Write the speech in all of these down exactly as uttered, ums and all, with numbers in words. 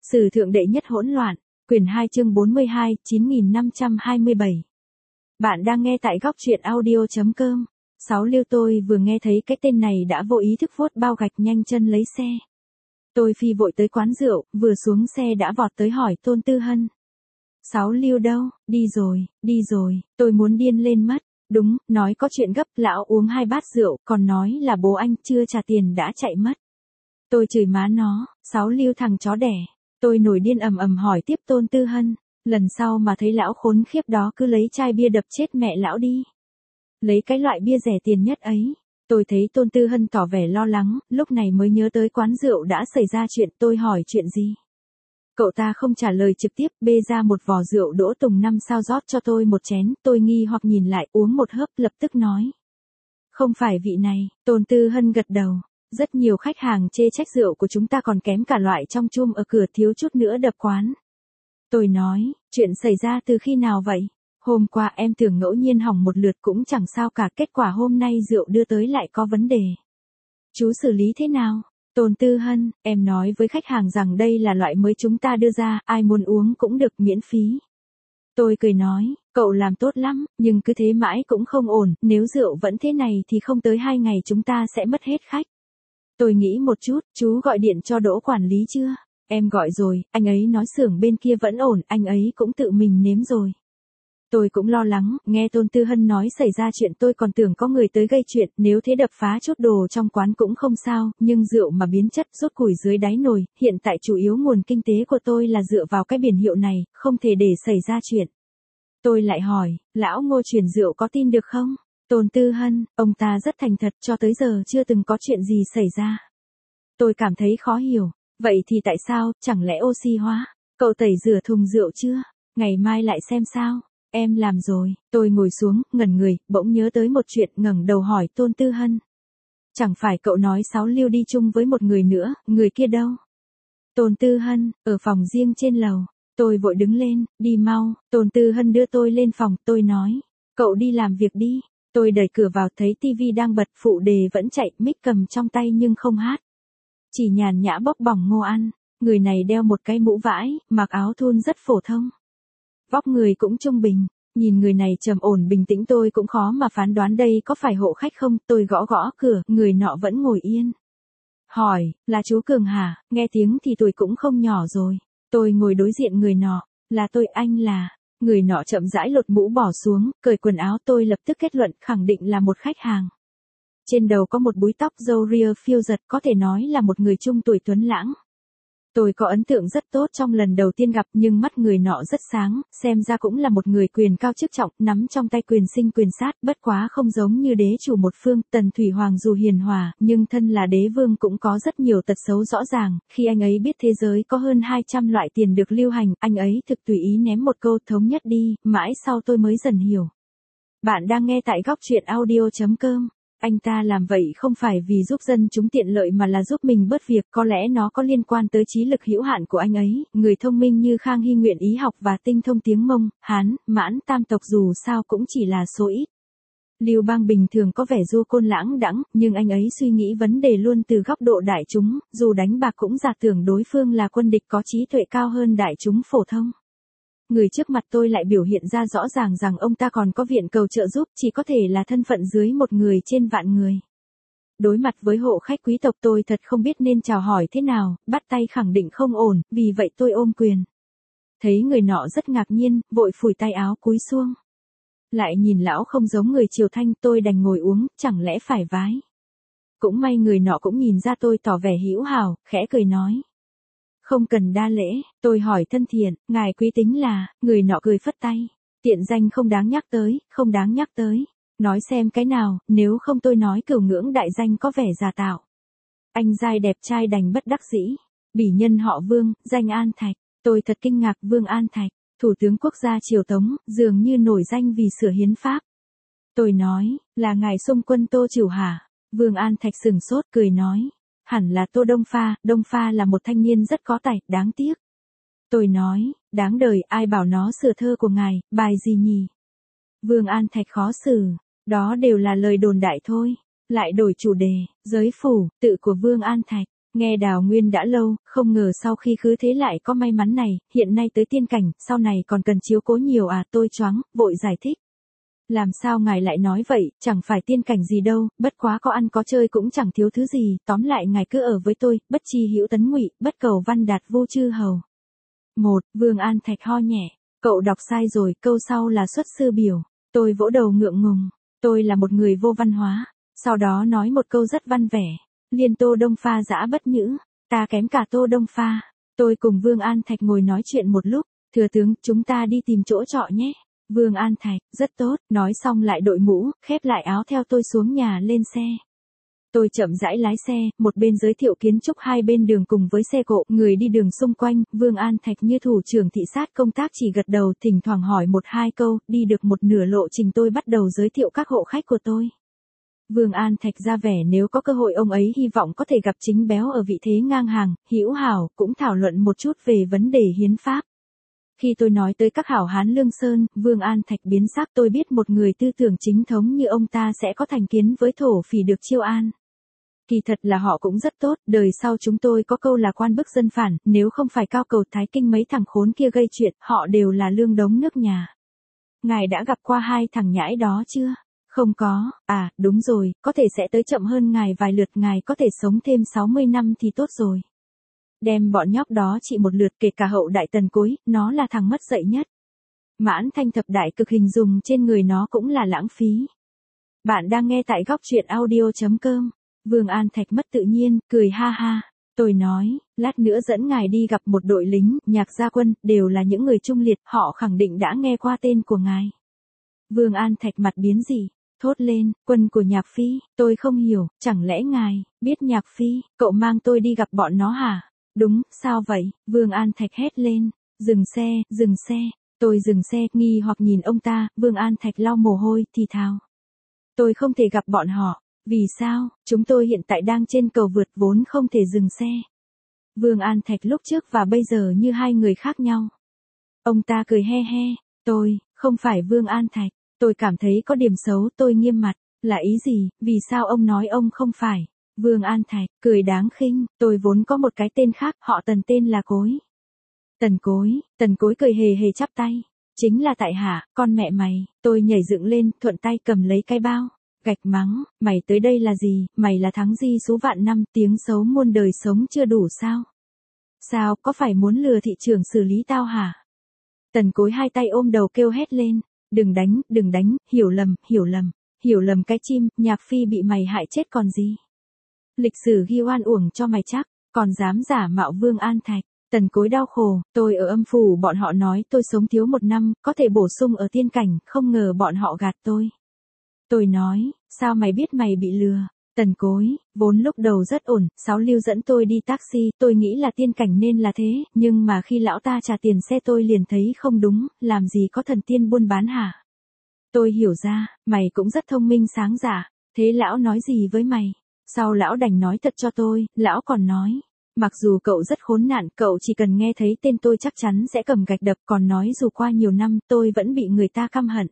Sử thượng đệ nhất hỗn loạn, quyển hai chương bốn mươi hai, chín nghìn năm trăm hai mươi bảy. Bạn đang nghe tại góc truyện audio.com. Sáu Liêu tôi vừa nghe thấy cái tên này đã vô ý thức vuốt bao gạch nhanh chân lấy xe. Tôi phi vội tới quán rượu, vừa xuống xe đã vọt tới hỏi Tôn Tư Hân. Sáu Liêu đâu, đi rồi, đi rồi, tôi muốn điên lên mất. Đúng, nói có chuyện gấp, lão uống hai bát rượu, còn nói là bố anh chưa trả tiền đã chạy mất. Tôi chửi má nó, Sáu Liêu thằng chó đẻ. Tôi nổi điên ầm ầm hỏi tiếp Tôn Tư Hân, lần sau mà thấy lão khốn khiếp đó cứ lấy chai bia đập chết mẹ lão đi. Lấy cái loại bia rẻ tiền nhất ấy. Tôi thấy Tôn Tư Hân tỏ vẻ lo lắng, lúc này mới nhớ tới quán rượu đã xảy ra chuyện. Tôi hỏi chuyện gì. Cậu ta không trả lời trực tiếp, bê ra một vò rượu Đỗ Tùng năm sao rót cho tôi một chén. Tôi nghi hoặc nhìn lại, uống một hớp lập tức nói. Không phải vị này. Tôn Tư Hân gật đầu. Rất nhiều khách hàng chê trách rượu của chúng ta còn kém cả loại trong chum ở cửa, thiếu chút nữa đập quán. Tôi nói, chuyện xảy ra từ khi nào vậy? Hôm qua em tưởng ngẫu nhiên hỏng một lượt cũng chẳng sao cả, kết quả hôm nay rượu đưa tới lại có vấn đề. Chú xử lý thế nào? Tôn Tư Hân, em nói với khách hàng rằng đây là loại mới chúng ta đưa ra, ai muốn uống cũng được miễn phí. Tôi cười nói, cậu làm tốt lắm, nhưng cứ thế mãi cũng không ổn, nếu rượu vẫn thế này thì không tới hai ngày chúng ta sẽ mất hết khách. Tôi nghĩ một chút, chú gọi điện cho Đỗ quản lý chưa? Em gọi rồi, anh ấy nói xưởng bên kia vẫn ổn, anh ấy cũng tự mình nếm rồi. Tôi cũng lo lắng, nghe Tôn Tư Hân nói xảy ra chuyện tôi còn tưởng có người tới gây chuyện, nếu thế đập phá chút đồ trong quán cũng không sao, nhưng rượu mà biến chất rốt củi dưới đáy nồi, hiện tại chủ yếu nguồn kinh tế của tôi là dựa vào cái biển hiệu này, không thể để xảy ra chuyện. Tôi lại hỏi, lão Ngô chuyển rượu có tin được không? Tôn Tư Hân, ông ta rất thành thật, cho tới giờ chưa từng có chuyện gì xảy ra. Tôi cảm thấy khó hiểu, vậy thì tại sao, chẳng lẽ oxy hóa? Cậu tẩy rửa thùng rượu chưa? Ngày mai lại xem sao? Em làm rồi. Tôi ngồi xuống, ngẩn người, bỗng nhớ tới một chuyện, ngẩng đầu hỏi Tôn Tư Hân. Chẳng phải cậu nói Sáu Liêu đi chung với một người nữa, người kia đâu? Tôn Tư Hân, ở phòng riêng trên lầu. Tôi vội đứng lên, đi mau. Tôn Tư Hân đưa tôi lên phòng, tôi nói, cậu đi làm việc đi. Tôi đẩy cửa vào thấy tivi đang bật, phụ đề vẫn chạy, mic cầm trong tay nhưng không hát. Chỉ nhàn nhã bốc bỏng Ngô Ăn, người này đeo một cái mũ vãi, mặc áo thun rất phổ thông. Vóc người cũng trung bình, nhìn người này trầm ổn bình tĩnh tôi cũng khó mà phán đoán đây có phải hộ khách không. Tôi gõ gõ cửa, người nọ vẫn ngồi yên. Hỏi, là chú Cường hả? Nghe tiếng thì tuổi cũng không nhỏ rồi. Tôi ngồi đối diện người nọ, là tôi, anh là... Người nọ chậm rãi lột mũ bỏ xuống, cởi quần áo. Tôi lập tức kết luận khẳng định là một khách hàng. Trên đầu có một búi tóc râu ria phiêu giật, có thể nói là một người trung tuổi tuấn lãng. Tôi có ấn tượng rất tốt trong lần đầu tiên gặp, nhưng mắt người nọ rất sáng, xem ra cũng là một người quyền cao chức trọng, nắm trong tay quyền sinh quyền sát, bất quá không giống như đế chủ một phương. Tần Thủy Hoàng dù hiền hòa, nhưng thân là đế vương cũng có rất nhiều tật xấu rõ ràng. Khi anh ấy biết thế giới có hơn hai trăm loại tiền được lưu hành, anh ấy thực tùy ý ném một câu thống nhất đi, mãi sau tôi mới dần hiểu. Bạn đang nghe tại góc truyện audio.com. Anh ta làm vậy không phải vì giúp dân chúng tiện lợi mà là giúp mình bớt việc, có lẽ nó có liên quan tới trí lực hữu hạn của anh ấy. Người thông minh như Khang Hy nguyện ý học và tinh thông tiếng Mông, Hán, Mãn tam tộc dù sao cũng chỉ là số ít. Lưu Bang bình thường có vẻ du côn lãng đãng, nhưng anh ấy suy nghĩ vấn đề luôn từ góc độ đại chúng, dù đánh bạc cũng giả tưởng đối phương là quân địch có trí tuệ cao hơn đại chúng phổ thông. Người trước mặt tôi lại biểu hiện ra rõ ràng rằng ông ta còn có viện cầu trợ giúp, chỉ có thể là thân phận dưới một người trên vạn người. Đối mặt với hộ khách quý tộc tôi thật không biết nên chào hỏi thế nào, bắt tay khẳng định không ổn, vì vậy tôi ôm quyền. Thấy người nọ rất ngạc nhiên, vội phủi tay áo cúi xuống. Lại nhìn lão không giống người Triều Thanh, tôi đành ngồi uống, chẳng lẽ phải vái. Cũng may người nọ cũng nhìn ra tôi tỏ vẻ hữu hảo, khẽ cười nói. Không cần đa lễ, tôi hỏi thân thiện, ngài quý tính là, người nọ cười phất tay. Tiện danh không đáng nhắc tới, không đáng nhắc tới. Nói xem cái nào, nếu không tôi nói Cửu Ngưỡng đại danh có vẻ giả tạo. Anh giai đẹp trai đành bất đắc dĩ. Bỉ nhân họ Vương, danh An Thạch. Tôi thật kinh ngạc, Vương An Thạch, thủ tướng quốc gia Triều Tống, dường như nổi danh vì sửa hiến pháp. Tôi nói, là ngài xung quân Tô Trửu hả? Vương An Thạch sừng sốt cười nói. Hẳn là Tô Đông Pha, Đông Pha là một thanh niên rất có tài, đáng tiếc. Tôi nói, đáng đời, ai bảo nó sửa thơ của ngài, bài gì nhỉ? Vương An Thạch khó xử, đó đều là lời đồn đại thôi. Lại đổi chủ đề, giới phủ, tự của Vương An Thạch. Nghe Đào Nguyên đã lâu, không ngờ sau khi khứ thế lại có may mắn này, hiện nay tới tiên cảnh, sau này còn cần chiếu cố nhiều à, tôi choáng, vội giải thích. Làm sao ngài lại nói vậy, chẳng phải tiên cảnh gì đâu, bất quá có ăn có chơi cũng chẳng thiếu thứ gì, tóm lại ngài cứ ở với tôi, bất chi hữu tấn ngụy, bất cầu văn đạt vô chư hầu. Một, Vương An Thạch ho nhẹ, cậu đọc sai rồi, câu sau là xuất sư biểu, tôi vỗ đầu ngượng ngùng, tôi là một người vô văn hóa, sau đó nói một câu rất văn vẻ, liên Tô Đông Pha dã bất nhữ, ta kém cả Tô Đông Pha, tôi cùng Vương An Thạch ngồi nói chuyện một lúc, thừa tướng, chúng ta đi tìm chỗ trọ nhé. Vương An Thạch, rất tốt, nói xong lại đội mũ, khép lại áo theo tôi xuống nhà lên xe. Tôi chậm rãi lái xe, một bên giới thiệu kiến trúc hai bên đường cùng với xe cộ, người đi đường xung quanh, Vương An Thạch như thủ trưởng thị sát công tác chỉ gật đầu, thỉnh thoảng hỏi một hai câu, đi được một nửa lộ trình tôi bắt đầu giới thiệu các hộ khách của tôi. Vương An Thạch ra vẻ nếu có cơ hội ông ấy hy vọng có thể gặp Chính Béo ở vị thế ngang hàng, hữu hảo, cũng thảo luận một chút về vấn đề hiến pháp. Khi tôi nói tới các hảo hán Lương Sơn, Vương An Thạch biến sắc, tôi biết một người tư tưởng chính thống như ông ta sẽ có thành kiến với thổ phỉ được chiêu an. Kỳ thật là họ cũng rất tốt, đời sau chúng tôi có câu là quan bức dân phản, nếu không phải cao cầu Thái Kinh mấy thằng khốn kia gây chuyện, họ đều là lương đống nước nhà. Ngài đã gặp qua hai thằng nhãi đó chưa? Không có, à, đúng rồi, có thể sẽ tới chậm hơn ngài vài lượt, ngài có thể sống thêm sáu mươi năm thì tốt rồi. Đem bọn nhóc đó trị một lượt, kể cả hậu đại Tần Cối, nó là thằng mất dạy nhất. Mãn thanh thập đại cực hình dùng trên người nó cũng là lãng phí. Bạn đang nghe tại góc truyện audio chấm com. Vương An Thạch mất tự nhiên, cười ha ha. Tôi nói, lát nữa dẫn ngài đi gặp một đội lính, Nhạc Gia Quân, đều là những người trung liệt, họ khẳng định đã nghe qua tên của ngài. Vương An Thạch mặt biến gì, thốt lên, quân của Nhạc Phi, tôi không hiểu, chẳng lẽ ngài, biết Nhạc Phi, cậu mang tôi đi gặp bọn nó hả? Đúng, sao vậy? Vương An Thạch hét lên, dừng xe, dừng xe, tôi dừng xe, nghi hoặc nhìn ông ta, Vương An Thạch lau mồ hôi, thì thào. Tôi không thể gặp bọn họ, vì sao, chúng tôi hiện tại đang trên cầu vượt vốn không thể dừng xe. Vương An Thạch lúc trước và bây giờ như hai người khác nhau. Ông ta cười he he, tôi, không phải Vương An Thạch, tôi cảm thấy có điểm xấu, tôi nghiêm mặt, là ý gì, vì sao ông nói ông không phải? Vương An Thạch, cười đáng khinh, tôi vốn có một cái tên khác, họ Tần tên là Cối. Tần Cối, Tần Cối cười hề hề chắp tay, chính là tại hạ, con mẹ mày, tôi nhảy dựng lên, thuận tay cầm lấy cái bao, gạch mắng, mày tới đây là gì, mày là thắng di số vạn năm, tiếng xấu muôn đời sống chưa đủ sao? Sao, có phải muốn lừa thị trưởng xử lý tao hả? Tần Cối hai tay ôm đầu kêu hét lên, đừng đánh, đừng đánh, hiểu lầm, hiểu lầm, hiểu lầm cái chim, Nhạc Phi bị mày hại chết còn gì. Lịch sử ghi oan uổng cho mày chắc, còn dám giả mạo Vương An Thạch. Tần Cối đau khổ, tôi ở âm phủ bọn họ nói tôi sống thiếu một năm, có thể bổ sung ở tiên cảnh, không ngờ bọn họ gạt tôi. Tôi nói, sao mày biết mày bị lừa? Tần Cối, vốn lúc đầu rất ổn, Sáu Lưu dẫn tôi đi taxi, tôi nghĩ là tiên cảnh nên là thế, nhưng mà khi lão ta trả tiền xe tôi liền thấy không đúng, làm gì có thần tiên buôn bán hả? Tôi hiểu ra, mày cũng rất thông minh sáng dạ, thế lão nói gì với mày? Sau lão đành nói thật cho tôi, lão còn nói, mặc dù cậu rất khốn nạn, cậu chỉ cần nghe thấy tên tôi chắc chắn sẽ cầm gạch đập, còn nói dù qua nhiều năm tôi vẫn bị người ta căm hận.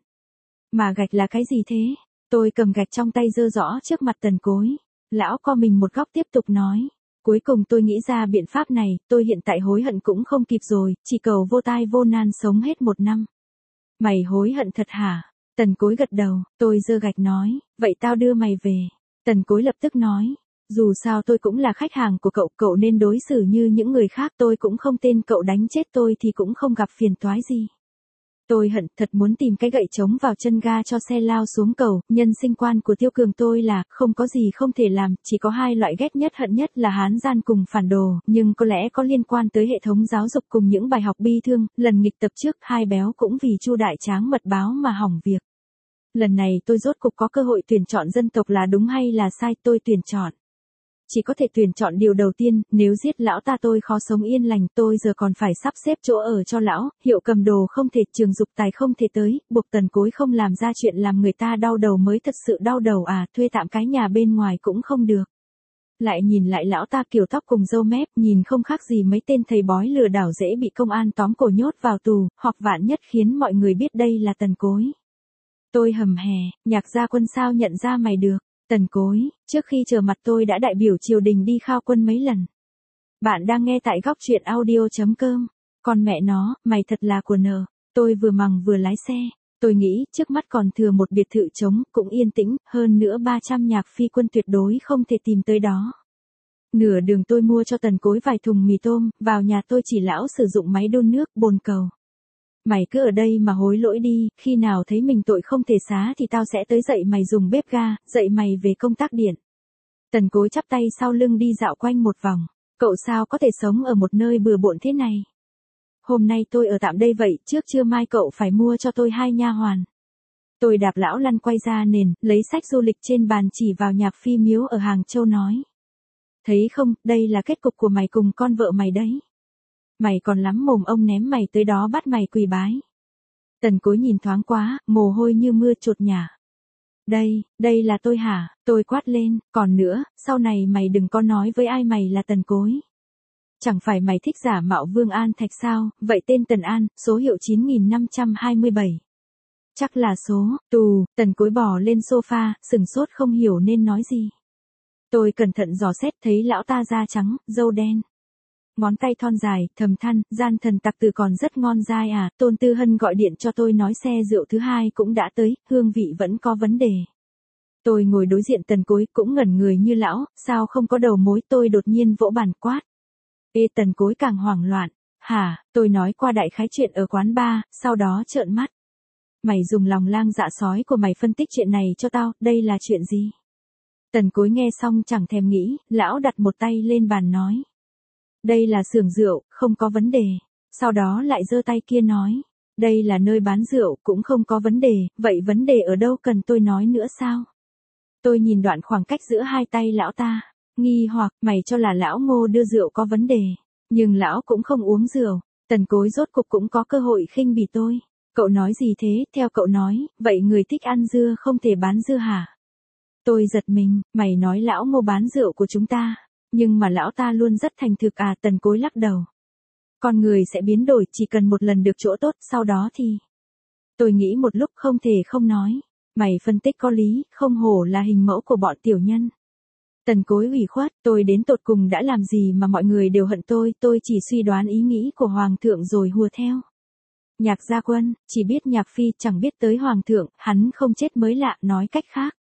Mà gạch là cái gì thế? Tôi cầm gạch trong tay giơ rõ trước mặt Tần Cối. Lão co mình một góc tiếp tục nói. Cuối cùng tôi nghĩ ra biện pháp này, tôi hiện tại hối hận cũng không kịp rồi, chỉ cầu vô tai vô nan sống hết một năm. Mày hối hận thật hả? Tần Cối gật đầu, tôi giơ gạch nói, vậy tao đưa mày về. Tần Cối lập tức nói, dù sao tôi cũng là khách hàng của cậu, cậu nên đối xử như những người khác, tôi cũng không tên cậu đánh chết tôi thì cũng không gặp phiền toái gì. Tôi hận thật muốn tìm cái gậy chống vào chân ga cho xe lao xuống cầu, nhân sinh quan của Tiêu Cường tôi là, không có gì không thể làm, chỉ có hai loại ghét nhất hận nhất là hán gian cùng phản đồ, nhưng có lẽ có liên quan tới hệ thống giáo dục cùng những bài học bi thương, lần nghịch tập trước hai béo cũng vì Chu Đại Tráng mật báo mà hỏng việc. Lần này tôi rốt cục có cơ hội tuyển chọn dân tộc là đúng hay là sai, tôi tuyển chọn. Chỉ có thể tuyển chọn điều đầu tiên, nếu giết lão ta tôi khó sống yên lành, tôi giờ còn phải sắp xếp chỗ ở cho lão, hiệu cầm đồ không thể, trường dục tài không thể tới, buộc Tần Cối không làm ra chuyện làm người ta đau đầu mới thật sự đau đầu à, thuê tạm cái nhà bên ngoài cũng không được. Lại nhìn lại lão ta kiểu tóc cùng râu mép, nhìn không khác gì mấy tên thầy bói lừa đảo dễ bị công an tóm cổ nhốt vào tù, hoặc vạn nhất khiến mọi người biết đây là Tần Cối. Tôi hầm hè, Nhạc Gia Quân sao nhận ra mày được? Tần Cối, trước khi chờ mặt tôi đã đại biểu triều đình đi khao quân mấy lần. Bạn đang nghe tại góc truyện audio.com. Con mẹ nó, mày thật là của nờ. Tôi vừa mằng vừa lái xe. Tôi nghĩ trước mắt còn thừa một biệt thự trống, cũng yên tĩnh, hơn nữa ba trăm nhạc phi quân tuyệt đối không thể tìm tới đó. Nửa đường tôi mua cho Tần Cối vài thùng mì tôm, vào nhà tôi chỉ lão sử dụng máy đun nước, bồn cầu. Mày cứ ở đây mà hối lỗi đi, khi nào thấy mình tội không thể xá thì tao sẽ tới dạy mày dùng bếp ga, dạy mày về công tắc điện. Tần Cối chắp tay sau lưng đi dạo quanh một vòng. Cậu sao có thể sống ở một nơi bừa bộn thế này? Hôm nay tôi ở tạm đây vậy, trước trưa mai cậu phải mua cho tôi hai nha hoàn. Tôi đạp lão lăn quay ra nền, lấy sách du lịch trên bàn chỉ vào nhạc phi miếu ở Hàng Châu nói. Thấy không, đây là kết cục của mày cùng con vợ mày đấy. Mày còn lắm mồm, ông ném mày tới đó bắt mày quỳ bái. Tần Cối nhìn thoáng quá, mồ hôi như mưa chột nhả. Đây, đây là tôi hả? Tôi quát lên, còn nữa, sau này mày đừng có nói với ai mày là Tần Cối. Chẳng phải mày thích giả mạo Vương An Thạch sao, vậy tên Tần An, số hiệu chín nghìn năm trăm hai mươi bảy. Chắc là số, tù, Tần Cối bò lên sofa, sừng sốt không hiểu nên nói gì. Tôi cẩn thận dò xét thấy lão ta da trắng, râu đen. Ngón tay thon dài, thầm than, gian thần tặc tử còn rất ngon dai à, Tôn Tư Hân gọi điện cho tôi nói xe rượu thứ hai cũng đã tới, hương vị vẫn có vấn đề. Tôi ngồi đối diện Tần Cối cũng ngẩn người như lão, sao không có đầu mối, tôi đột nhiên vỗ bàn quát. Ê, Tần Cối càng hoảng loạn. Hả, tôi nói qua đại khái chuyện ở quán bar, sau đó trợn mắt. Mày dùng lòng lang dạ sói của mày phân tích chuyện này cho tao, đây là chuyện gì? Tần Cối nghe xong chẳng thèm nghĩ, lão đặt một tay lên bàn nói. Đây là xưởng rượu, không có vấn đề. Sau đó lại giơ tay kia nói. Đây là nơi bán rượu, cũng không có vấn đề, vậy vấn đề ở đâu cần tôi nói nữa sao? Tôi nhìn đoạn khoảng cách giữa hai tay lão ta. Nghi hoặc, mày cho là lão Ngô đưa rượu có vấn đề. Nhưng lão cũng không uống rượu. Tần Cối rốt cục cũng có cơ hội khinh bỉ tôi. Cậu nói gì thế, theo cậu nói, vậy người thích ăn dưa không thể bán dưa hả? Tôi giật mình, mày nói lão Ngô bán rượu của chúng ta. Nhưng mà lão ta luôn rất thành thực à, Tần Cối lắc đầu. Con người sẽ biến đổi, chỉ cần một lần được chỗ tốt, sau đó thì... Tôi nghĩ một lúc không thể không nói. Mày phân tích có lý, không hổ là hình mẫu của bọn tiểu nhân. Tần Cối ủy khuất, tôi đến tột cùng đã làm gì mà mọi người đều hận tôi, tôi chỉ suy đoán ý nghĩ của Hoàng thượng rồi hùa theo. Nhạc Gia Quân, chỉ biết Nhạc Phi, chẳng biết tới Hoàng thượng, hắn không chết mới lạ, nói cách khác.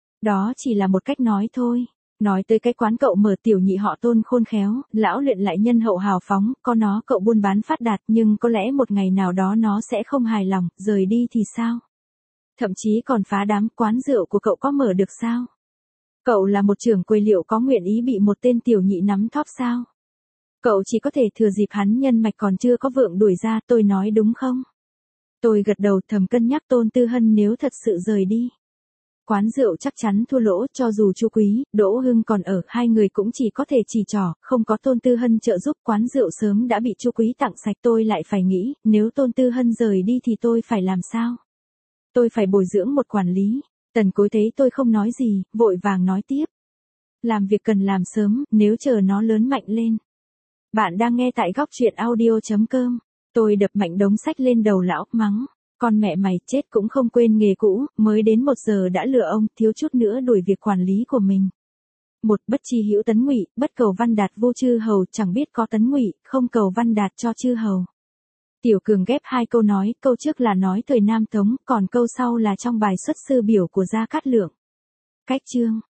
Đó chỉ là một cách nói thôi. Nói tới cái quán cậu mở, tiểu nhị họ Tôn khôn khéo, lão luyện lại nhân hậu hào phóng, có nó cậu buôn bán phát đạt, nhưng có lẽ một ngày nào đó nó sẽ không hài lòng, rời đi thì sao? Thậm chí còn phá đám, quán rượu của cậu có mở được sao? Cậu là một trưởng quầy, liệu có nguyện ý bị một tên tiểu nhị nắm thóp sao? Cậu chỉ có thể thừa dịp hắn nhân mạch còn chưa có vượng đuổi ra, tôi nói đúng không? Tôi gật đầu, thầm cân nhắc Tôn Tư Hân nếu thật sự rời đi. Quán rượu chắc chắn thua lỗ, cho dù Chu Quý, Đỗ Hưng còn ở, hai người cũng chỉ có thể chỉ trỏ, không có Tôn Tư Hân trợ giúp, quán rượu sớm đã bị Chu Quý tặng sạch. Tôi lại phải nghĩ, nếu Tôn Tư Hân rời đi thì tôi phải làm sao? Tôi phải bồi dưỡng một quản lý. Tần Cối thấy tôi không nói gì, vội vàng nói tiếp. Làm việc cần làm sớm, nếu chờ nó lớn mạnh lên. Bạn đang nghe tại góc truyện audio.com. Tôi đập mạnh đống sách lên đầu lão, mắng. Con mẹ mày, chết cũng không quên nghề cũ, mới đến một giờ đã lừa ông, thiếu chút nữa đuổi việc quản lý của mình. Một, bất chi hữu tấn ngụy, bất cầu văn đạt vô chư hầu, chẳng biết có tấn ngụy, không cầu văn đạt cho chư hầu. Tiểu Cường ghép hai câu nói, câu trước là nói thời Nam Tống, còn câu sau là trong bài xuất sư biểu của Gia Cát Lượng. Cách chương,